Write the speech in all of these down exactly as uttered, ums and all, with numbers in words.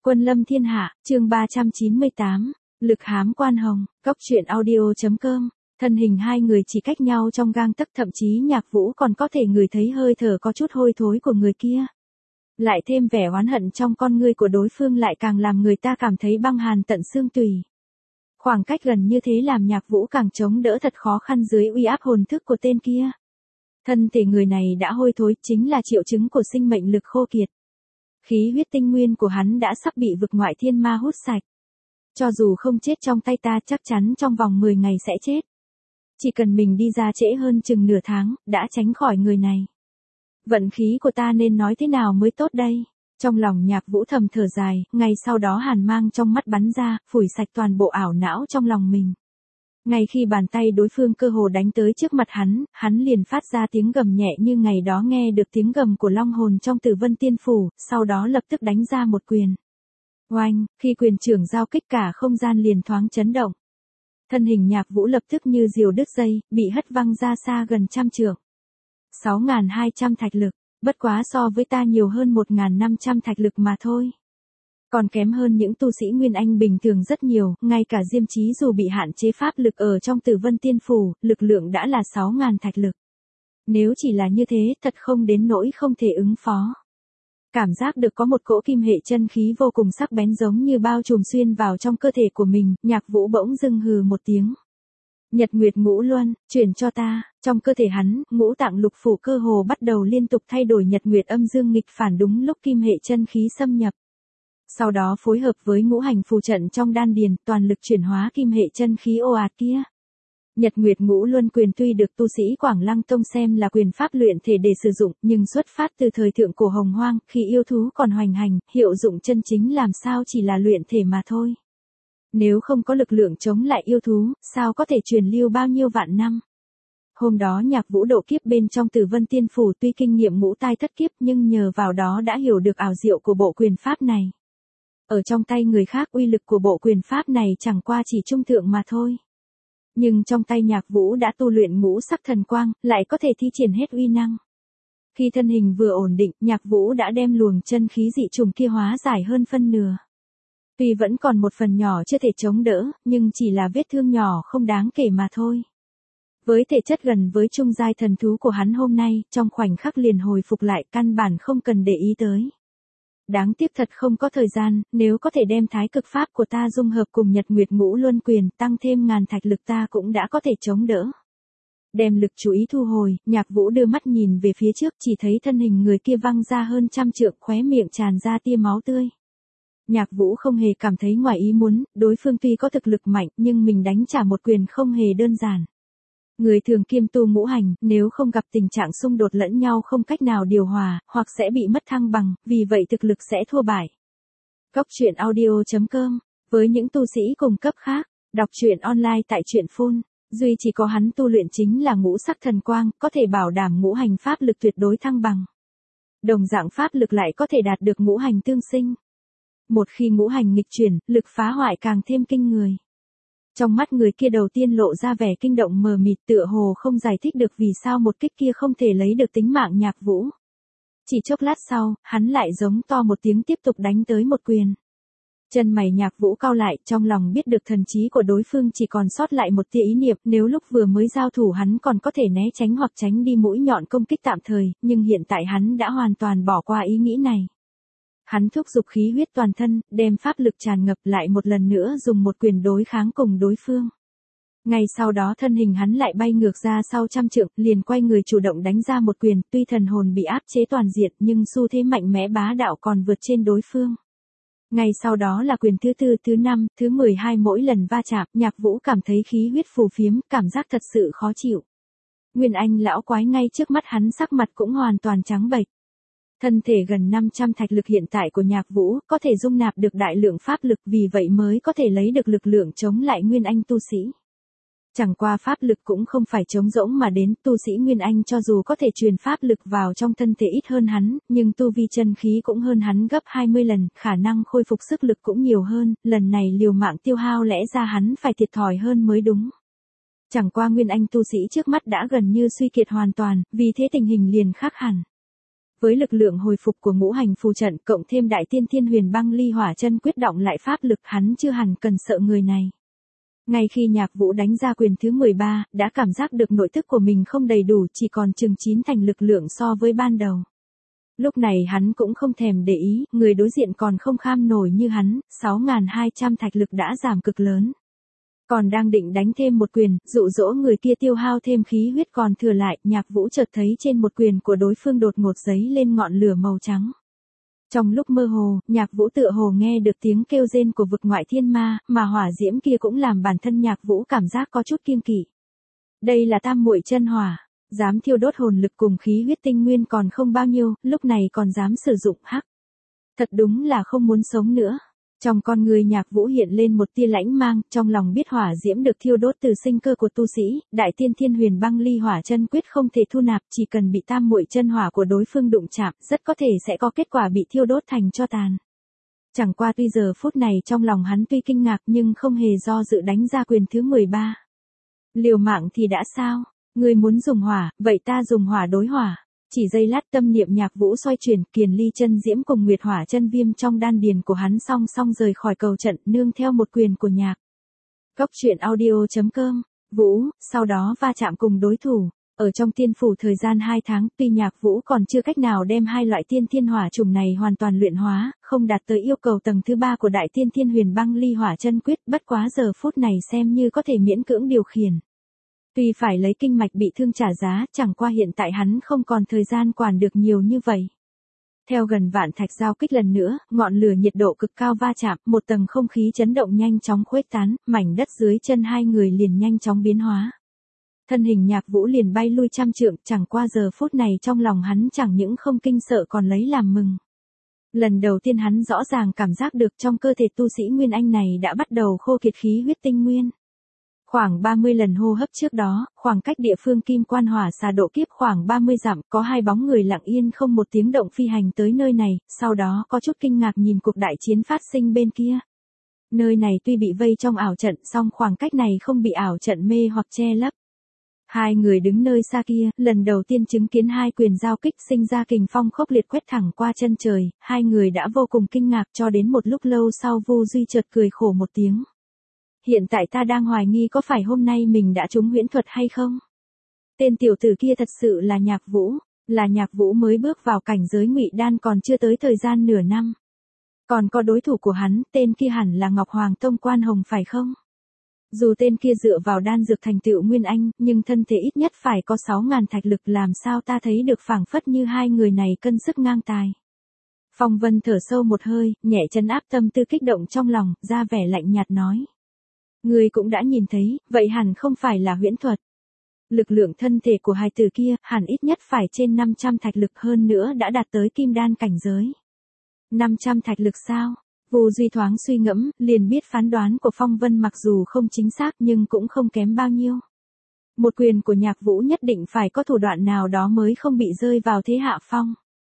Quân lâm thiên hạ, chương ba trăm chín mươi tám, lực hám quan hồng, cốc truyện audio.com, thân hình hai người chỉ cách nhau trong gang tấc, thậm chí Nhạc Vũ còn có thể ngửi thấy hơi thở có chút hôi thối của người kia. Lại thêm vẻ oán hận trong con ngươi của đối phương lại càng làm người ta cảm thấy băng hàn tận xương tủy. Khoảng cách gần như thế làm Nhạc Vũ càng chống đỡ thật khó khăn dưới uy áp hồn thức của tên kia. Thân thể người này đã hôi thối, chính là triệu chứng của sinh mệnh lực khô kiệt. Khí huyết tinh nguyên của hắn đã sắp bị vực ngoại thiên ma hút sạch. Cho dù không chết trong tay ta chắc chắn trong vòng mười ngày sẽ chết. Chỉ cần mình đi ra trễ hơn chừng nửa tháng, đã tránh khỏi người này. Vận khí của ta nên nói thế nào mới tốt đây? Trong lòng Nhạc Vũ thầm thở dài, ngay sau đó hàn mang trong mắt bắn ra, phủi sạch toàn bộ ảo não trong lòng mình. Ngay khi bàn tay đối phương cơ hồ đánh tới trước mặt hắn, hắn liền phát ra tiếng gầm nhẹ như ngày đó nghe được tiếng gầm của long hồn trong Tử Vân Tiên Phủ, sau đó lập tức đánh ra một quyền. Oanh, khi quyền trưởng giao kích cả không gian liền thoáng chấn động. Thân hình Nhạc Vũ lập tức như diều đứt dây, bị hất văng ra xa gần trăm trượng. sáu nghìn hai trăm thạch lực, bất quá so với ta nhiều hơn một nghìn năm trăm thạch lực mà thôi. Còn kém hơn những tu sĩ Nguyên Anh bình thường rất nhiều, ngay cả Diêm Chí dù bị hạn chế pháp lực ở trong Tử Vân Tiên Phủ, lực lượng đã là sáu nghìn thạch lực. Nếu chỉ là như thế, thật không đến nỗi không thể ứng phó. Cảm giác được có một cỗ kim hệ chân khí vô cùng sắc bén giống như bao trùm xuyên vào trong cơ thể của mình, Nhạc Vũ bỗng dưng hừ một tiếng. Nhật Nguyệt Ngũ Luân, chuyển cho ta. Trong cơ thể hắn, ngũ tạng lục phủ cơ hồ bắt đầu liên tục thay đổi Nhật Nguyệt âm dương nghịch phản đúng lúc kim hệ chân khí xâm nhập. Sau đó phối hợp với ngũ hành phù trận trong đan điền, toàn lực chuyển hóa kim hệ chân khí ồ ạt kia. Nhật Nguyệt Ngũ Luân quyền tuy được tu sĩ Quảng Lăng Tông xem là quyền pháp luyện thể để sử dụng, nhưng xuất phát từ thời thượng cổ Hồng Hoang, khi yêu thú còn hoành hành, hiệu dụng chân chính làm sao chỉ là luyện thể mà thôi. Nếu không có lực lượng chống lại yêu thú, sao có thể truyền lưu bao nhiêu vạn năm. Hôm đó Nhạc Vũ độ kiếp bên trong Tử Vân Tiên Phủ tuy kinh nghiệm ngũ tai thất kiếp nhưng nhờ vào đó đã hiểu được ảo diệu của bộ quyền pháp này. Ở trong tay người khác uy lực của bộ quyền pháp này chẳng qua chỉ trung thượng mà thôi. Nhưng trong tay Nhạc Vũ đã tu luyện ngũ sắc thần quang, lại có thể thi triển hết uy năng. Khi thân hình vừa ổn định, Nhạc Vũ đã đem luồng chân khí dị trùng kia hóa giải hơn phân nửa. Tuy vẫn còn một phần nhỏ chưa thể chống đỡ, nhưng chỉ là vết thương nhỏ không đáng kể mà thôi. Với thể chất gần với trung giai thần thú của hắn hôm nay, trong khoảnh khắc liền hồi phục lại, căn bản không cần để ý tới. Đáng tiếc thật không có thời gian, nếu có thể đem thái cực pháp của ta dung hợp cùng Nhật Nguyệt Ngũ Luân quyền, tăng thêm ngàn thạch lực ta cũng đã có thể chống đỡ. Đem lực chú ý thu hồi, Nhạc Vũ đưa mắt nhìn về phía trước, chỉ thấy thân hình người kia văng ra hơn trăm trượng, khóe miệng tràn ra tia máu tươi. Nhạc Vũ không hề cảm thấy ngoài ý muốn, đối phương tuy có thực lực mạnh nhưng mình đánh trả một quyền không hề đơn giản. Người thường kiêm tu ngũ hành, nếu không gặp tình trạng xung đột lẫn nhau không cách nào điều hòa, hoặc sẽ bị mất thăng bằng, vì vậy thực lực sẽ thua bại. Cốc truyện audio.com, với những tu sĩ cùng cấp khác, đọc truyện online tại truyện phun, duy chỉ có hắn tu luyện chính là ngũ sắc thần quang, có thể bảo đảm ngũ hành pháp lực tuyệt đối thăng bằng. Đồng dạng pháp lực lại có thể đạt được ngũ hành tương sinh. Một khi ngũ hành nghịch chuyển, lực phá hoại càng thêm kinh người. Trong mắt người kia đầu tiên lộ ra vẻ kinh động mờ mịt, tựa hồ không giải thích được vì sao một kích kia không thể lấy được tính mạng Nhạc Vũ. Chỉ chốc lát sau, hắn lại giống to một tiếng tiếp tục đánh tới một quyền. Chân mày Nhạc Vũ cau lại, trong lòng biết được thần trí của đối phương chỉ còn sót lại một tia ý niệm, nếu lúc vừa mới giao thủ hắn còn có thể né tránh hoặc tránh đi mũi nhọn công kích tạm thời, nhưng hiện tại hắn đã hoàn toàn bỏ qua ý nghĩ này. Hắn thúc giục khí huyết toàn thân, đem pháp lực tràn ngập lại một lần nữa dùng một quyền đối kháng cùng đối phương. Ngay sau đó thân hình hắn lại bay ngược ra sau trăm trượng, liền quay người chủ động đánh ra một quyền, tuy thần hồn bị áp chế toàn diện nhưng xu thế mạnh mẽ bá đạo còn vượt trên đối phương. Ngay sau đó là quyền thứ tư, thứ năm, thứ mười hai mỗi lần va chạm, Nhạc Vũ cảm thấy khí huyết phù phiếm, cảm giác thật sự khó chịu. Nguyên Anh lão quái ngay trước mắt hắn sắc mặt cũng hoàn toàn trắng bệch. Thân thể gần năm trăm thạch lực hiện tại của Nhạc Vũ có thể dung nạp được đại lượng pháp lực, vì vậy mới có thể lấy được lực lượng chống lại Nguyên Anh tu sĩ. Chẳng qua pháp lực cũng không phải trống rỗng mà đến, tu sĩ Nguyên Anh cho dù có thể truyền pháp lực vào trong thân thể ít hơn hắn, nhưng tu vi chân khí cũng hơn hắn gấp hai mươi lần, khả năng khôi phục sức lực cũng nhiều hơn, lần này liều mạng tiêu hao lẽ ra hắn phải thiệt thòi hơn mới đúng. Chẳng qua Nguyên Anh tu sĩ trước mắt đã gần như suy kiệt hoàn toàn, vì thế tình hình liền khác hẳn. Với lực lượng hồi phục của ngũ hành phù trận cộng thêm đại tiên thiên huyền băng ly hỏa chân quyết động lại pháp lực, hắn chưa hẳn cần sợ người này. Ngay khi Nhạc Vũ đánh ra quyền thứ mười ba, đã cảm giác được nội tức của mình không đầy đủ, chỉ còn chừng chín thành lực lượng so với ban đầu. Lúc này hắn cũng không thèm để ý, người đối diện còn không kham nổi như hắn, sáu nghìn hai trăm thạch lực đã giảm cực lớn. Còn đang định đánh thêm một quyền, dụ dỗ người kia tiêu hao thêm khí huyết còn thừa lại, Nhạc Vũ chợt thấy trên một quyền của đối phương đột ngột giấy lên ngọn lửa màu trắng. Trong lúc mơ hồ, Nhạc Vũ tựa hồ nghe được tiếng kêu rên của vực ngoại thiên ma, mà hỏa diễm kia cũng làm bản thân Nhạc Vũ cảm giác có chút kiêng kỵ. Đây là tam muội chân hỏa, dám thiêu đốt hồn lực cùng khí huyết tinh nguyên còn không bao nhiêu, lúc này còn dám sử dụng hắc. Thật đúng là không muốn sống nữa. Trong con người Nhạc Vũ hiện lên một tia lãnh mang, trong lòng biết hỏa diễm được thiêu đốt từ sinh cơ của tu sĩ, đại tiên thiên huyền băng ly hỏa chân quyết không thể thu nạp, chỉ cần bị tam muội chân hỏa của đối phương đụng chạm, rất có thể sẽ có kết quả bị thiêu đốt thành tro tàn. Chẳng qua tuy giờ phút này trong lòng hắn tuy kinh ngạc nhưng không hề do dự đánh ra quyền thứ mười ba. Liều mạng thì đã sao? Ngươi muốn dùng hỏa, vậy ta dùng hỏa đối hỏa. Chỉ giây lát tâm niệm Nhạc Vũ xoay chuyển, kiền ly chân diễm cùng nguyệt hỏa chân viêm trong đan điền của hắn song song rời khỏi cầu trận, nương theo một quyền của Nhạc. Góc truyện audio chấm com. Vũ, sau đó va chạm cùng đối thủ. Ở trong tiên phủ thời gian hai tháng, tuy Nhạc Vũ còn chưa cách nào đem hai loại tiên thiên hỏa trùng này hoàn toàn luyện hóa, không đạt tới yêu cầu tầng thứ ba của đại tiên thiên huyền băng ly hỏa chân quyết, bất quá giờ phút này xem như có thể miễn cưỡng điều khiển. Tuy phải lấy kinh mạch bị thương trả giá, chẳng qua hiện tại hắn không còn thời gian quản được nhiều như vậy. Theo gần vạn thạch giao kích lần nữa, ngọn lửa nhiệt độ cực cao va chạm, một tầng không khí chấn động nhanh chóng khuếch tán, mảnh đất dưới chân hai người liền nhanh chóng biến hóa. Thân hình Nhạc Vũ liền bay lui trăm trượng, chẳng qua giờ phút này trong lòng hắn chẳng những không kinh sợ còn lấy làm mừng. Lần đầu tiên hắn rõ ràng cảm giác được trong cơ thể tu sĩ Nguyên Anh này đã bắt đầu khô kiệt khí huyết tinh nguyên. Khoảng ba mươi lần hô hấp trước đó, khoảng cách địa phương Kim Quan Hỏa Xà độ kiếp khoảng ba mươi dặm, có hai bóng người lặng yên không một tiếng động phi hành tới nơi này, sau đó có chút kinh ngạc nhìn cuộc đại chiến phát sinh bên kia. Nơi này tuy bị vây trong ảo trận, song khoảng cách này không bị ảo trận mê hoặc che lấp. Hai người đứng nơi xa kia, lần đầu tiên chứng kiến hai quyền giao kích sinh ra kình phong khốc liệt quét thẳng qua chân trời, hai người đã vô cùng kinh ngạc cho đến một lúc lâu sau Vu Duy chợt cười khổ một tiếng. Hiện tại ta đang hoài nghi có phải hôm nay mình đã trúng huyễn thuật hay không? Tên tiểu tử kia thật sự là Nhạc Vũ, là Nhạc Vũ mới bước vào cảnh giới ngụy đan còn chưa tới thời gian nửa năm. Còn có đối thủ của hắn, tên kia hẳn là Ngọc Hoàng Tông Quan Hồng phải không? Dù tên kia dựa vào đan dược thành tựu Nguyên Anh, nhưng thân thể ít nhất phải có sáu nghìn thạch lực, làm sao ta thấy được phảng phất như hai người này cân sức ngang tài. Phong Vân thở sâu một hơi, nhẹ trấn áp tâm tư kích động trong lòng, ra vẻ lạnh nhạt nói. Ngươi cũng đã nhìn thấy, vậy hẳn không phải là huyễn thuật. Lực lượng thân thể của hài tử kia, hẳn ít nhất phải trên năm trăm thạch lực, hơn nữa đã đạt tới kim đan cảnh giới. năm trăm thạch lực sao? Vu Duy thoáng suy ngẫm, liền biết phán đoán của Phong Vân mặc dù không chính xác nhưng cũng không kém bao nhiêu. Một quyền của Nhạc Vũ nhất định phải có thủ đoạn nào đó mới không bị rơi vào thế hạ phong.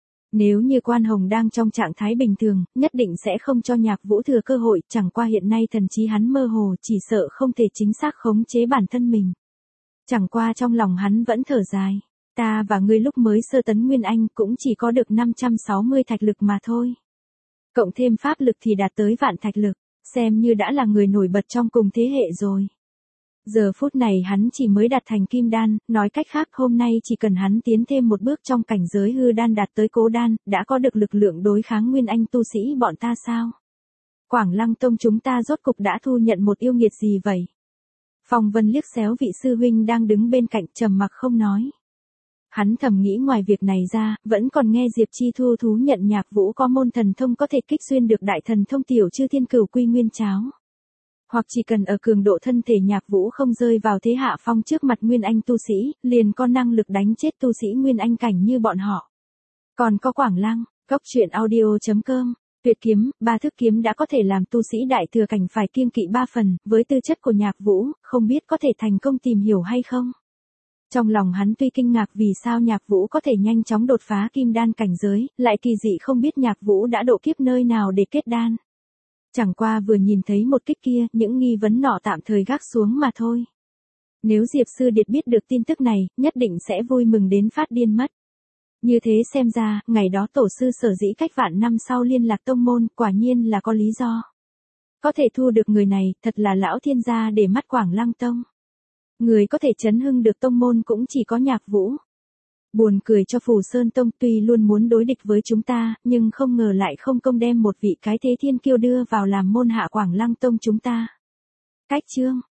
Nếu như Quan Hồng đang trong trạng thái bình thường, nhất định sẽ không cho Nhạc Vũ thừa cơ hội, chẳng qua hiện nay thần trí hắn mơ hồ, chỉ sợ không thể chính xác khống chế bản thân mình. Chẳng qua trong lòng hắn vẫn thở dài, ta và ngươi lúc mới sơ tấn Nguyên Anh cũng chỉ có được năm trăm sáu mươi thạch lực mà thôi. Cộng thêm pháp lực thì đạt tới vạn thạch lực, xem như đã là người nổi bật trong cùng thế hệ rồi. Giờ phút này hắn chỉ mới đạt thành kim đan, nói cách khác hôm nay chỉ cần hắn tiến thêm một bước trong cảnh giới hư đan đạt tới cố đan, đã có được lực lượng đối kháng Nguyên Anh tu sĩ bọn ta sao? Quảng Lăng Tông chúng ta rốt cục đã thu nhận một yêu nghiệt gì vậy? Phong Vân liếc xéo vị sư huynh đang đứng bên cạnh trầm mặc không nói. Hắn thầm nghĩ ngoài việc này ra, vẫn còn nghe Diệp Chi Thu thú nhận Nhạc Vũ có môn thần thông có thể kích xuyên được đại thần thông tiểu chư thiên cửu quy nguyên cháo. Hoặc chỉ cần ở cường độ thân thể Nhạc Vũ không rơi vào thế hạ phong trước mặt Nguyên Anh tu sĩ, liền có năng lực đánh chết tu sĩ Nguyên Anh cảnh như bọn họ. Còn có Quảng Lăng, góc truyện audio chấm com, tuyệt kiếm, ba thức kiếm đã có thể làm tu sĩ đại thừa cảnh phải kiêng kỵ ba phần, với tư chất của Nhạc Vũ, không biết có thể thành công tìm hiểu hay không. Trong lòng hắn tuy kinh ngạc vì sao Nhạc Vũ có thể nhanh chóng đột phá kim đan cảnh giới, lại kỳ dị không biết Nhạc Vũ đã độ kiếp nơi nào để kết đan. Chẳng qua vừa nhìn thấy một kích kia, những nghi vấn nọ tạm thời gác xuống mà thôi. Nếu Diệp Sư Điệt biết được tin tức này, nhất định sẽ vui mừng đến phát điên mất. Như thế xem ra, ngày đó tổ sư sở dĩ cách vạn năm sau liên lạc tông môn, quả nhiên là có lý do. Có thể thu được người này, thật là lão thiên gia để mắt Quảng Lăng Tông. Người có thể chấn hưng được tông môn cũng chỉ có Nhạc Vũ. Buồn cười cho Phù Sơn Tông, tuy luôn muốn đối địch với chúng ta, nhưng không ngờ lại không công đem một vị cái thế thiên kiêu đưa vào làm môn hạ Quảng Lăng Tông chúng ta. Cách chương